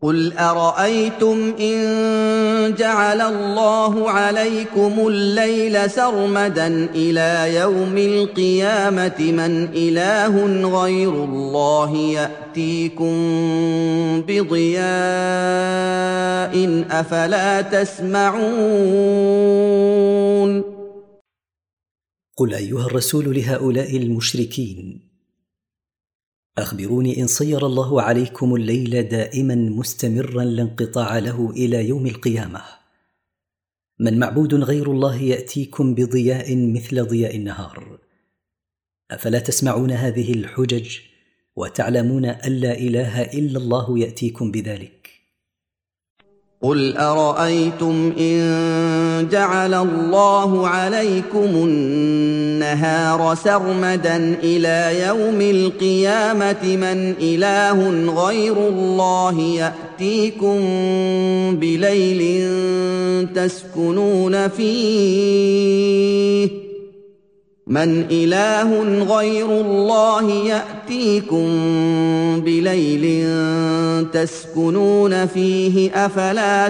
قُلْ أَرَأَيْتُمْ إِن جَعَلَ اللَّهُ عَلَيْكُمُ اللَّيْلَ سَرْمَدًا إِلَىٰ يَوْمِ الْقِيَامَةِ مَنْ إِلَٰهٌ غَيْرُ اللَّهِ يَأْتِيكُم بِضِيَاءٍ أَفَلَا تَسْمَعُونَ قل أيها الرسول لهؤلاء المشركين: أخبروني إن صير الله عليكم الليل دائما مستمرا لا انقطاع له إلى يوم القيامة، من معبود غير الله يأتيكم بضياء مثل ضياء النهار؟ أفلا تسمعون هذه الحجج وتعلمون أن لا إله إلا الله يأتيكم بذلك؟ قُلْ أَرَأَيْتُمْ إِن جَعَلَ اللَّهُ عَلَيْكُمُ النَّهَارَ سَرْمَدًا إِلَىٰ يَوْمِ الْقِيَامَةِ مَنْ إِلَٰهٌ غَيْرُ اللَّهِ يَأْتِيكُم بِلَيْلٍ تَسْكُنُونَ فِيهِ مَنْ إِلَٰهٌ غَيْرُ اللَّهِ يَأْتِيكُم بِلَيْلٍ تَسْكُنُونَ فِيهِ أَفَلَا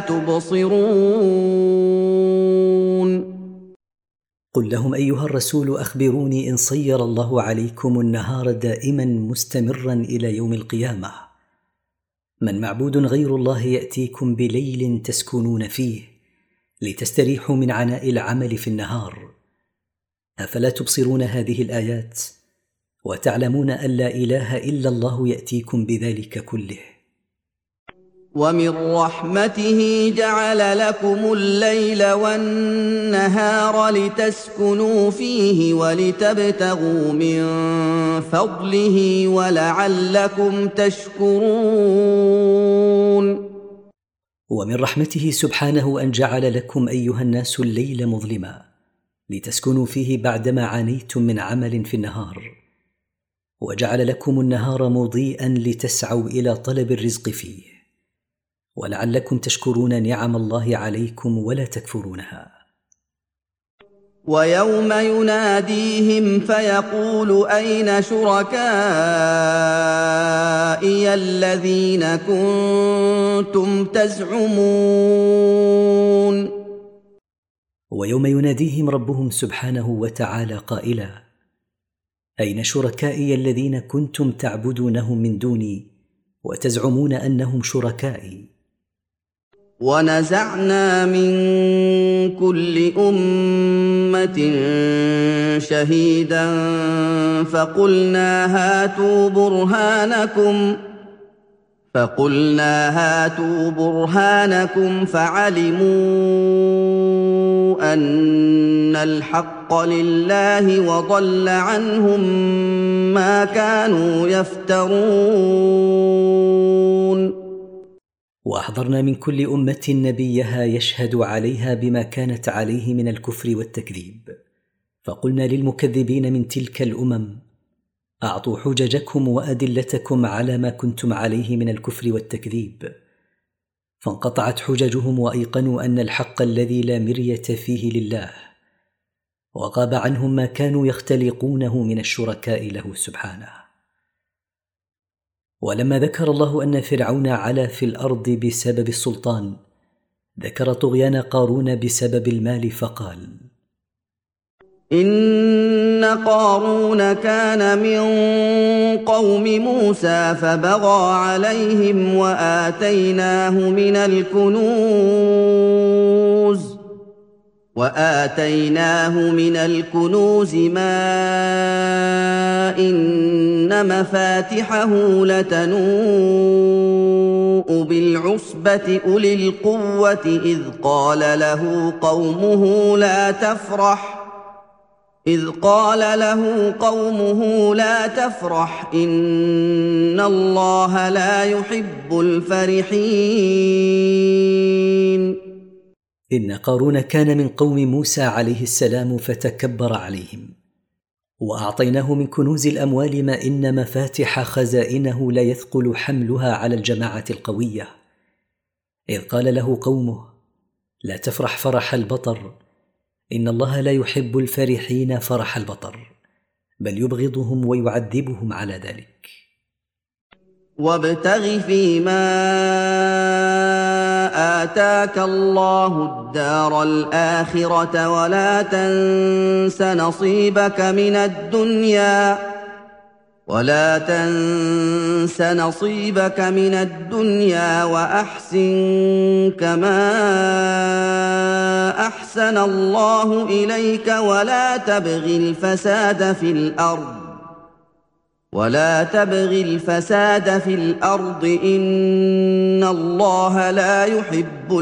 تُبْصِرُونَ قل لهم أيها الرسول: أخبروني إن صير الله عليكم النهار دائما مستمرا إلى يوم القيامة، من معبود غير الله يأتيكم بليل تسكنون فيه لتستريحوا من عناء العمل في النهار؟ أفلا تبصرون هذه الآيات وتعلمون أن لا إله إلا الله يأتيكم بذلك كله؟ وَمِن رَّحْمَتِهِ جَعَلَ لَكُمُ اللَّيْلَ وَالنَّهَارَ لِتَسْكُنُوا فِيهِ وَلِتَبْتَغُوا مِن فَضْلِهِ وَلَعَلَّكُمْ تَشْكُرُونَ ومن رحمته سبحانه أن جعل لكم أيها الناس الليل مظلما لتسكنوا فيه بعدما عانيتم من عمل في النهار، وجعل لكم النهار مضيئا لتسعوا إلى طلب الرزق فيه، ولعلكم تشكرون نعم الله عليكم ولا تكفرونها. وَيَوْمَ يُنَادِيهِمْ فَيَقُولُ أَيْنَ شُرَكَائِيَ الَّذِينَ كُنتُمْ تَزْعُمُونَ ويوم يناديهم ربهم سبحانه وتعالى قائلا: أين شركائي الذين كنتم تعبدونهم من دوني وتزعمون أنهم شركائي؟ وَنَزَعْنَا مِن كُلِّ أُمَّةٍ شَهِيدًا فَقُلْنَا هَاتُوا بُرْهَانَكُمْ فَعَلِمُوا أَنَّ الْحَقَّ لِلَّهِ وَضَلَّ عَنْهُم مَّا كَانُوا يَفْتَرُونَ وأحضرنا من كل أمة نبيها يشهد عليها بما كانت عليه من الكفر والتكذيب، فقلنا للمكذبين من تلك الأمم: أعطوا حججكم وأدلتكم على ما كنتم عليه من الكفر والتكذيب، فانقطعت حججهم وأيقنوا أن الحق الذي لا مرية فيه لله، وغاب عنهم ما كانوا يختلقونه من الشركاء له سبحانه. ولما ذكر الله أن فرعون علا في الأرض بسبب السلطان، ذكر طغيان قارون بسبب المال فقال: إِنَّ قَارُونَ كَانَ مِن قَوْمِ مُوسَىٰ فَبَغَىٰ عَلَيْهِمْ وَآتَيْنَاهُ مِنَ الْكُنُوزِ مَا إِنَّ مَفَاتِحَهُ لَتَنُوءُ بِالْعُصْبَةِ أُولِي الْقُوَّةِ إِذْ قَالَ له قومه لا تفرح إن الله لا يحب الفرحين. إن قارون كان من قوم موسى عليه السلام فتكبر عليهم، وأعطيناه من كنوز الأموال ما إن مفاتح خزائنه لا يثقل حملها على الجماعة القوية، إذ قال له قومه: لا تفرح فرح البطر، إن الله لا يحب الفرحين فرح البطر، بل يبغضهم ويعذبهم على ذلك. وابتغ فيما آتاك الله الدار الآخرة ولا تنس نصيبك من الدنيا وأحسن كما أحسن الله إليك ولا تبغ الفساد في الأرض إن الله لا يحب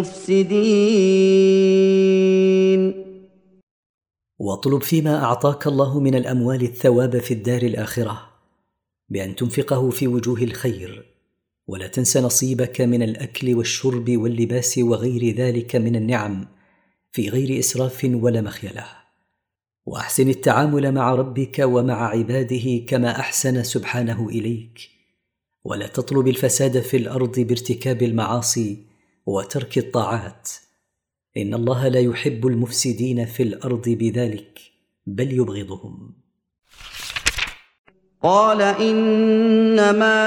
المفسدين. واطلب فيما أعطاك الله من الأموال الثواب في الدار الآخرة بأن تنفقه في وجوه الخير، ولا تنس نصيبك من الأكل والشرب واللباس وغير ذلك من النعم في غير إسراف ولا مخيلة. وأحسن التعامل مع ربك ومع عباده كما أحسن سبحانه إليك، ولا تطلب الفساد في الأرض بارتكاب المعاصي وترك الطاعات، إن الله لا يحب المفسدين في الأرض بذلك بل يبغضهم. قال إنما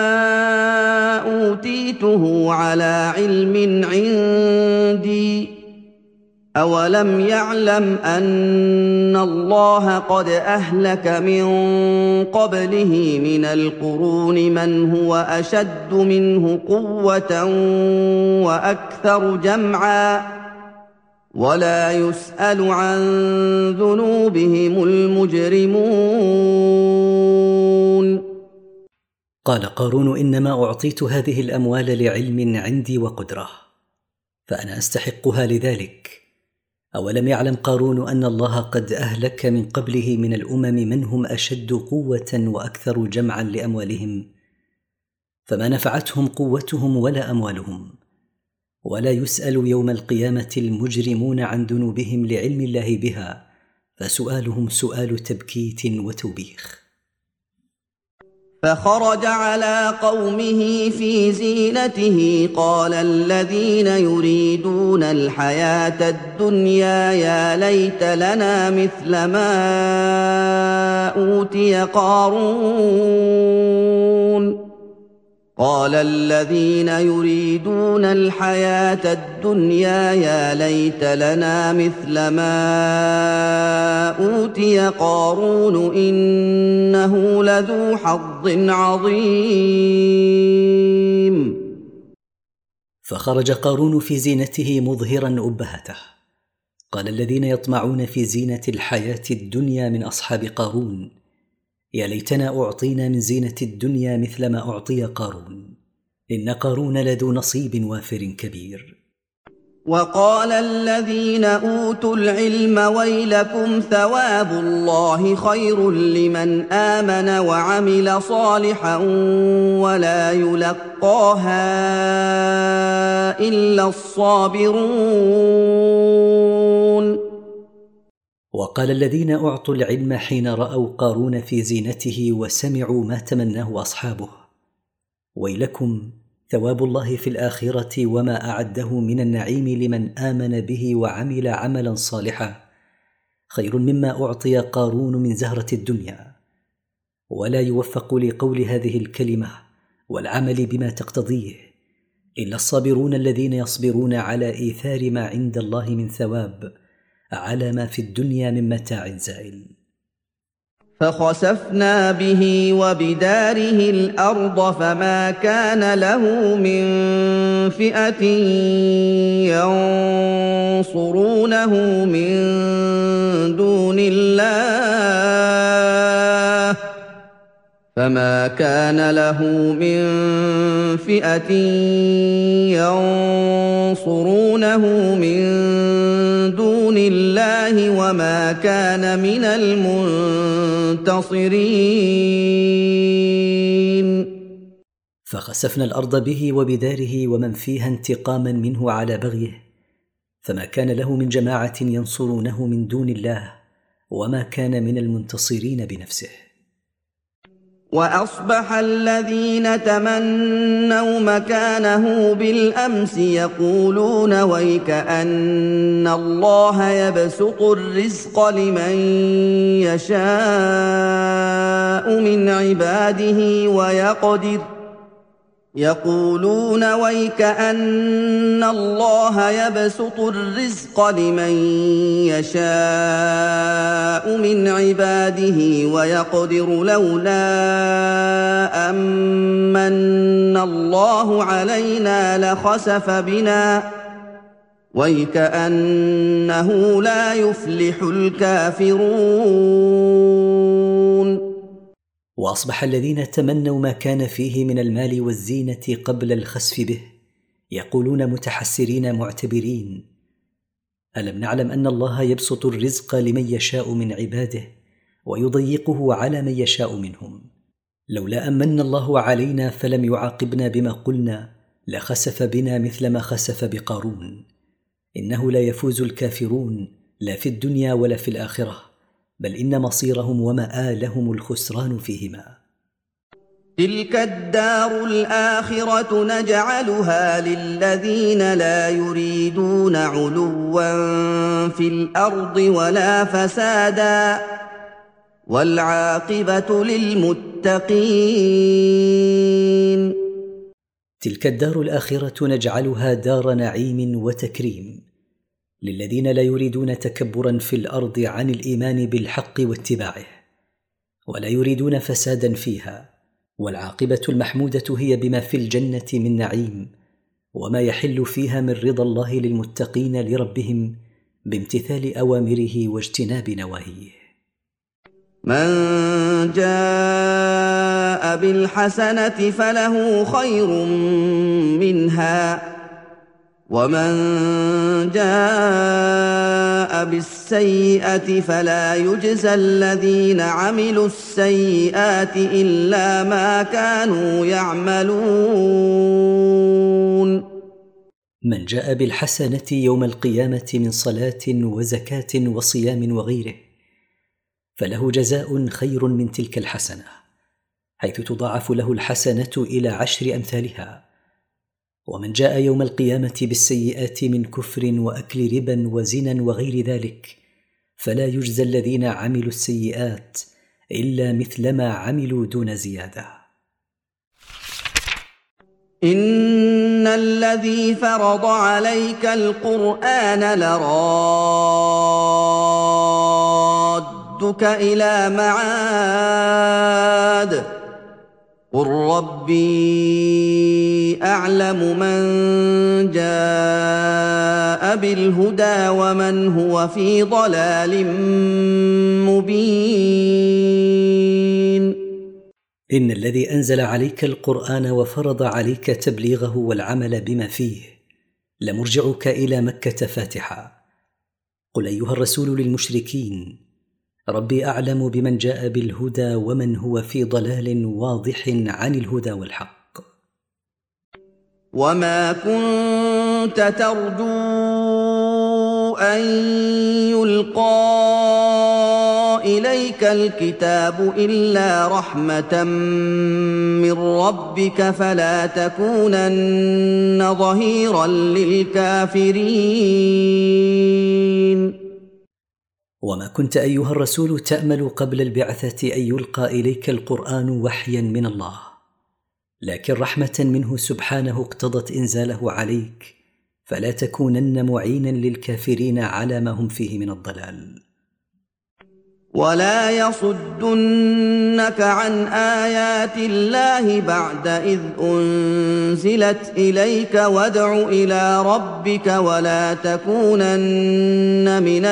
أوتيته على علم عندي أولم يعلم أن الله قد أهلك من قبله من القرون من هو أشد منه قوة وأكثر جمعا ولا يسأل عن ذنوبهم المجرمون. قال قارون إنما أعطيت هذه الأموال لعلم عندي وقدرة، فأنا أستحقها لذلك. أولم يعلم قارون أن الله قد أهلك من قبله من الأمم من هم أشد قوة وأكثر جمعا لأموالهم، فما نفعتهم قوتهم ولا أموالهم، ولا يسأل يوم القيامة المجرمون عن ذنوبهم لعلم الله بها، فسؤالهم سؤال تبكيت وتوبيخ. فخرج على قومه في زينته قال الذين يريدون الحياة الدنيا يا ليت لنا مثل ما أوتي قارون. قال الذين يريدون الحياة الدنيا يا ليت لنا مثل ما أوتي قارون إنه لذو حظ عظيم. فخرج قارون في زينته مظهرا أبهته. قال الذين يطمعون في زينة الحياة الدنيا من أصحاب قارون يا ليتنا أعطينا من زينة الدنيا مثل ما أعطي قارون، إن قارون لذو نصيب وافر كبير. وقال الذين أوتوا العلم ويلكم ثواب الله خير لمن آمن وعمل صالحا ولا يلقاها إلا الصابرون. وقال الذين أعطوا العلم حين رأوا قارون في زينته وسمعوا ما تمناه أصحابه ويلكم ثواب الله في الآخرة وما أعده من النعيم لمن آمن به وعمل عملا صالحا خير مما أعطي قارون من زهرة الدنيا. ولا يوفق لقول هذه الكلمة والعمل بما تقتضيه إلا الصابرون الذين يصبرون على إيثار ما عند الله من ثواب على ما في الدنيا من متاع زائل. فخسفنا به وبداره الأرض فما كان له من فئة ينصرونه من دون الله وما كان من المنتصرين. فخسفنا الأرض به وبداره ومن فيها انتقاما منه على بغيه، فما كان له من جماعة ينصرونه من دون الله وما كان من المنتصرين بنفسه. وأصبح الذين تمنوا مكانه بالأمس يقولون ويكأن الله يبسط الرزق لمن يشاء من عباده ويقدر يقولون ويكأن الله يبسط الرزق لمن يشاء من عباده ويقدر لولا أمن الله علينا لخسف بنا ويكأنه لا يفلح الكافرون. واصبح الذين تمنوا ما كان فيه من المال والزينه قبل الخسف به يقولون متحسرين معتبرين: الم نعلم ان الله يبسط الرزق لمن يشاء من عباده ويضيقه على من يشاء منهم، لولا امن الله علينا فلم يعاقبنا بما قلنا لخسف بنا مثل ما خسف بقارون. انه لا يفوز الكافرون لا في الدنيا ولا في الاخره، بل إن مصيرهم ومآلهم الخسران فيهما. تلك الدار الآخرة نجعلها للذين لا يريدون علوا في الأرض ولا فسادا والعاقبة للمتقين. تلك الدار الآخرة نجعلها دار نعيم وتكريم للذين لا يريدون تكبرا في الأرض عن الإيمان بالحق واتباعه ولا يريدون فسادا فيها، والعاقبة المحمودة هي بما في الجنة من نعيم وما يحل فيها من رضا الله للمتقين لربهم بامتثال أوامره واجتناب نواهيه. من جاء بالحسنة فله خير منها ومن جاء بالسيئة فلا يجزى الذين عملوا السيئات إلا ما كانوا يعملون. من جاء بالحسنة يوم القيامة من صلاة وزكاة وصيام وغيره فله جزاء خير من تلك الحسنة، حيث تضاعف له الحسنة إلى 10 أمثالها. ومن جاء يوم القيامة بالسيئات من كفر وأكل ربا وزنا وغير ذلك فلا يجزى الذين عملوا السيئات إلا مثل ما عملوا دون زيادة. إن الذي فرض عليك القرآن لرادك إلى معاد قل ربي أعلم من جاء بالهدى ومن هو في ضلال مبين. إن الذي أنزل عليك القرآن وفرض عليك تبليغه والعمل بما فيه لمرجعك إلى مكة فاتحا. قل أيها الرسول للمشركين: ربي أعلم بمن جاء بالهدى ومن هو في ضلال واضح عن الهدى والحق. وما كنت ترجو أن يلقى إليك الكتاب إلا رحمة من ربك فلا تكونن ظهيرا للكافرين. وما كنت أيها الرسول تأمل قبل البعثة أن يلقى إليك القرآن وحيا من الله، لكن رحمة منه سبحانه اقتضت إنزاله عليك فلا تكونن معينا للكافرين على ما هم فيه من الضلال. ولا يصدنك عن آيات الله بعد إذ أنزلت إليك وادع إلى ربك ولا تكونن من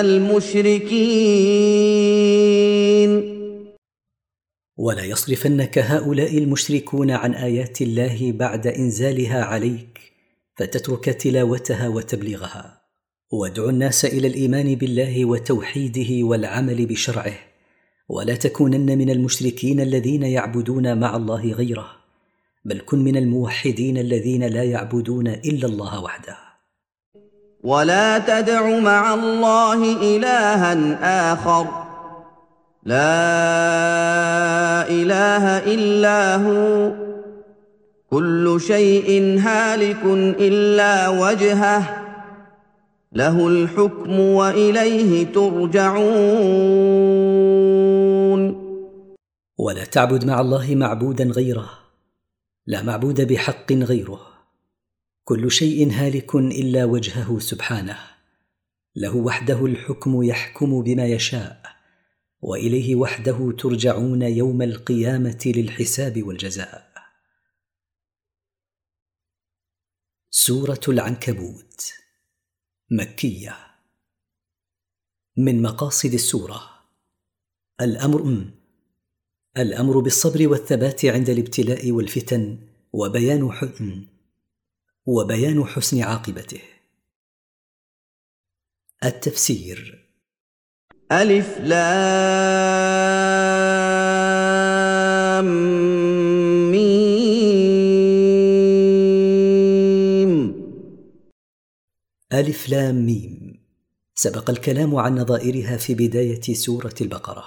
المشركين. ولا يصرفنك هؤلاء المشركون عن آيات الله بعد إنزالها عليك فتترك تلاوتها وتبليغها. وادع الناس إلى الإيمان بالله وتوحيده والعمل بشرعه، ولا تكونن من المشركين الذين يعبدون مع الله غيره، بل كن من الموحدين الذين لا يعبدون إلا الله وحده. ولا تدع مع الله إلها آخر لا إله إلا هو كل شيء هالك إلا وجهه له الحكم وإليه ترجعون. ولا تعبد مع الله معبودا غيره، لا معبود بحق غيره، كل شيء هالك إلا وجهه سبحانه، له وحده الحكم يحكم بما يشاء، وإليه وحده ترجعون يوم القيامة للحساب والجزاء. سورة العنكبوت مكية. من مقاصد السورة الأمر بالصبر والثبات عند الابتلاء والفتن، وبيان حسن عاقبته. التفسير: ألف لام ميم. ألف لام ميم، سبق الكلام عن نظائرها في بداية سورة البقرة.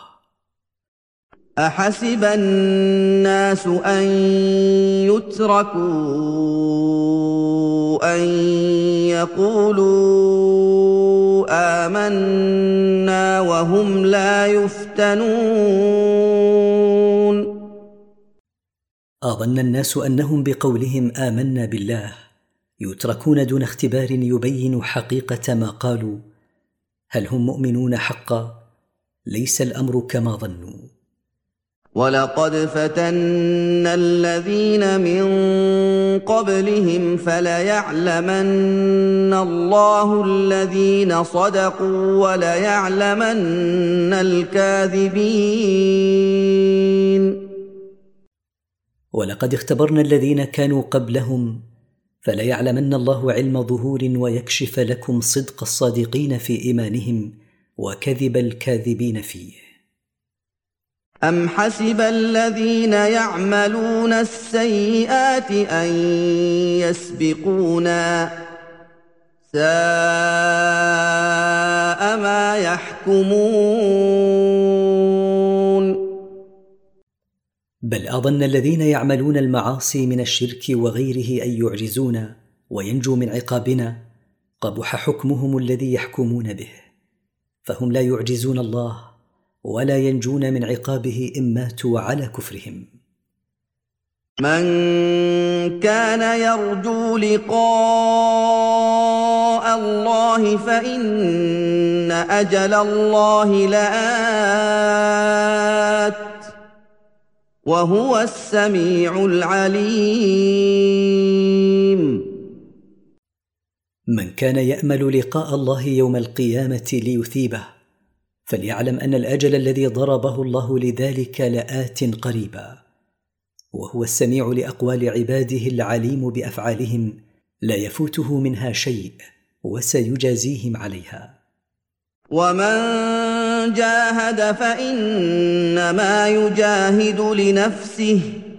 أحسب الناس أن يتركوا أن يقولوا آمنا وهم لا يفتنون. أظن الناس أنهم بقولهم آمنا بالله يتركون دون اختبار يبين حقيقة ما قالوا. هل هم مؤمنون حقا؟ ليس الأمر كما ظنوا. ولقد فتنا الذين من قبلهم فليعلمن الله الذين صدقوا وليعلمن الكاذبين. ولقد اختبرنا الذين كانوا قبلهم فليعلمن الله علم ظهور ويكشف لكم صدق الصادقين في إيمانهم وكذب الكاذبين فيه. أم حسب الذين يعملون السيئات أن يسبقونا ساء ما يحكمون. بل أظن الذين يعملون المعاصي من الشرك وغيره أن يعجزونا وينجوا من عقابنا قبح حكمهم الذي يحكمون به، فهم لا يعجزون الله ولا ينجون من عقابه إن ماتوا على كفرهم. من كان يرجو لقاء الله فإن أجل الله لآت وهو السميع العليم. من كان يأمل لقاء الله يوم القيامة ليثيبه فليعلم أن الأجل الذي ضربه الله لذلك لآت قريبا، وهو السميع لأقوال عباده العليم بأفعالهم لا يفوته منها شيء وسيجازيهم عليها. ومن جاهد فإنما يجاهد لنفسه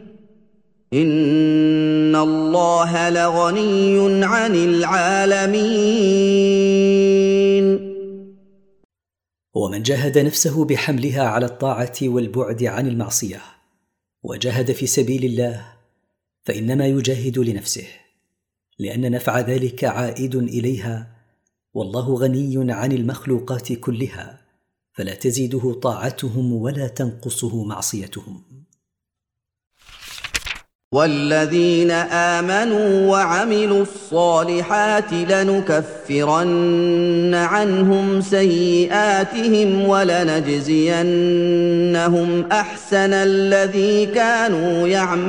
إن الله لغني عن العالمين. ومن جاهد نفسه بحملها على الطاعة والبعد عن المعصية وجاهد في سبيل الله فإنما يجاهد لنفسه، لأن نفع ذلك عائد إليها، والله غني عن المخلوقات كلها فلا تزيده طاعتهم ولا تنقصه معصيتهم. والذين آمنوا وعملوا الصالحات لنكفرن عنهم سيئاتهم ولنجزينهم أحسن الذي كانوا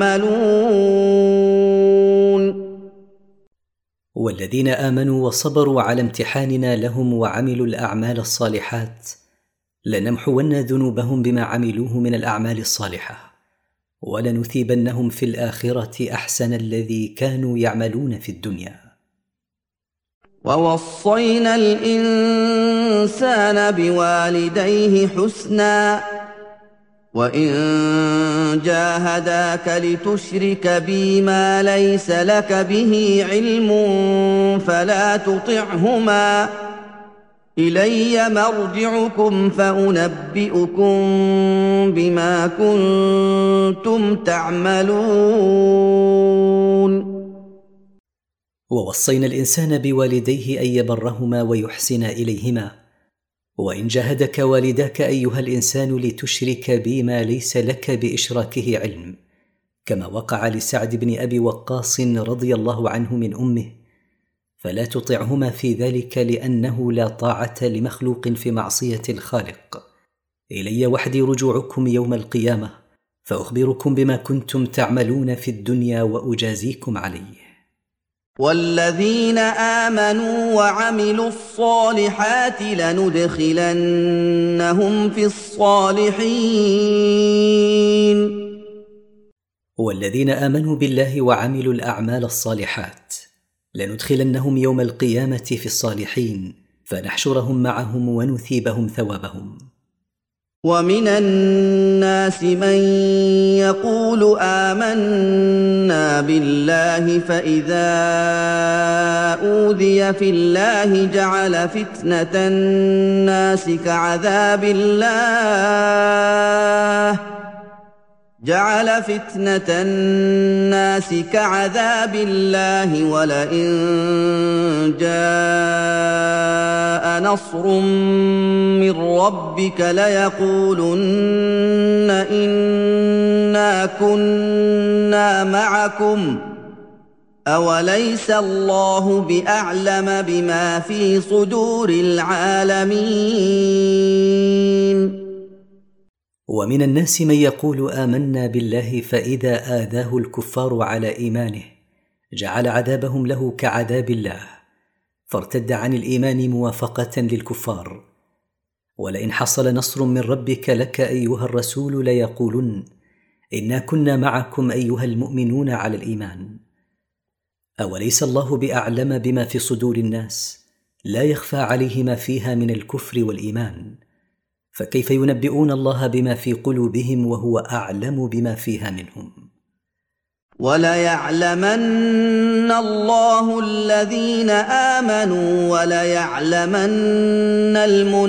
يعملون. والذين آمنوا وصبروا على امتحاننا لهم وعملوا الأعمال الصالحات لنمحون ذنوبهم بما عملوه من الأعمال الصالحة ولنثيبنهم في الآخرة أحسن الذي كانوا يعملون في الدنيا. ووصينا الإنسان بوالديه حسنا وإن جاهداك لتشرك بي ما ليس لك به علم فلا تطعهما إلي مرجعكم فأنبئكم بما كنتم تعملون. ووصينا الإنسان بوالديه أن يبرهما ويحسن إليهما، وإن جاهدك والداك أيها الإنسان لتشرك بي ما ليس لك بإشراكه علم كما وقع لسعد بن أبي وقاص رضي الله عنه من أمه، فلا تطعهما في ذلك لأنه لا طاعة لمخلوق في معصية الخالق. إلي وحدي رجوعكم يوم القيامة، فأخبركم بما كنتم تعملون في الدنيا وأجازيكم عليه. والذين آمنوا وعملوا الصالحات لندخلنهم في الصالحين. والذين آمنوا بالله وعملوا الأعمال الصالحات لندخلنهم يوم القيامة في الصالحين، فنحشرهم معهم ونثيبهم ثوابهم. ومن الناس من يقول آمنا بالله فإذا أوذي في الله جعل فتنة الناس كعذاب الله ولئن جاء نصر من ربك ليقولن إنا كنا معكم أوليس الله بأعلم بما في صدور العالمين. ومن الناس من يقول آمنا بالله فإذا آذاه الكفار على إيمانه جعل عذابهم له كعذاب الله، فارتد عن الإيمان موافقة للكفار. ولئن حصل نصر من ربك لك أيها الرسول ليقولن إنا كنا معكم أيها المؤمنون على الإيمان. أوليس الله بأعلم بما في صدور الناس؟ لا يخفى عليه ما فيها من الكفر والإيمان، فكيف ينبئون الله بما في قلوبهم وهو أعلم بما فيها منهم؟ وليعلمن الله الذين آمنوا وليعلمن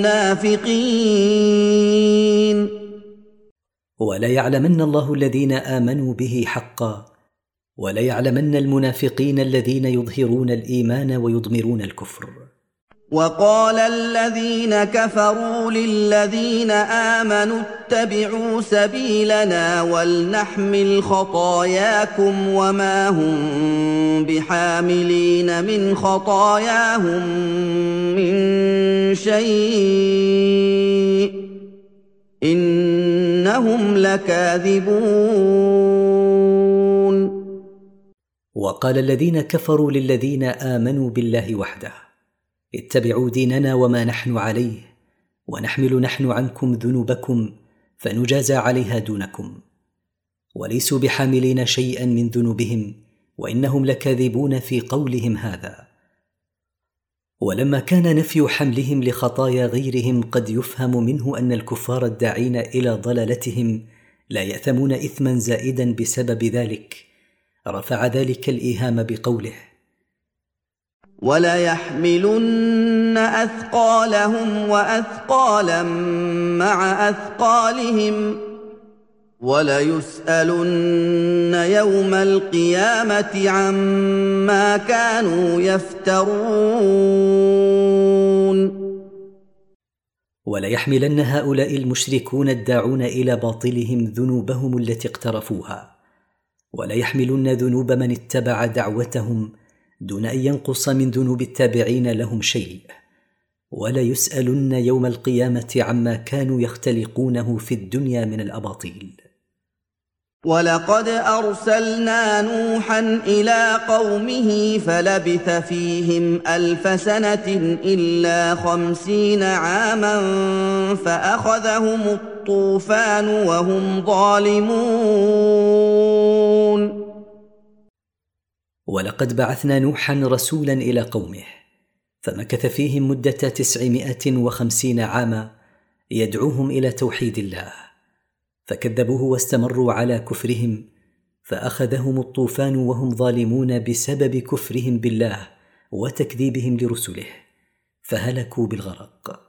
المنافقين. وليعلمن الله الذين آمنوا به حقا، وليعلمن المنافقين الذين يظهرون الإيمان ويضمرون الكفر. وقال الذين كفروا للذين آمنوا اتبعوا سبيلنا ولنحمل خطاياكم وما هم بحاملين من خطاياهم من شيء إنهم لكاذبون. وقال الذين كفروا للذين آمنوا بالله وحده اتبعوا ديننا وما نحن عليه، ونحمل نحن عنكم ذنوبكم فنجازى عليها دونكم، وليسوا بحاملين شيئا من ذنوبهم وإنهم لكاذبون في قولهم هذا. ولما كان نفي حملهم لخطايا غيرهم قد يفهم منه أن الكفار الداعين إلى ضلالتهم لا يأثمون إثما زائدا بسبب ذلك، رفع ذلك الإيهام بقوله وليحملن أثقالهم وأثقالا مع أثقالهم وليسألن يوم القيامة عما كانوا يفترون. وليحملن هؤلاء المشركون الداعون إلى باطلهم ذنوبهم التي اقترفوها، وليحملن ذنوب من اتبع دعوتهم دون أن ينقص من ذنوب التابعين لهم شيء، وليسألن يوم القيامة عما كانوا يختلقونه في الدنيا من الأباطيل. ولقد أرسلنا نوحا إلى قومه فلبث فيهم 1000 سنة إلا 50 عاما فأخذهم الطوفان وهم ظالمون. ولقد بعثنا نوحا رسولا إلى قومه فمكث فيهم مدة 950 عاما يدعوهم إلى توحيد الله، فكذبوه واستمروا على كفرهم فأخذهم الطوفان وهم ظالمون بسبب كفرهم بالله وتكذيبهم لرسله، فهلكوا بالغرق.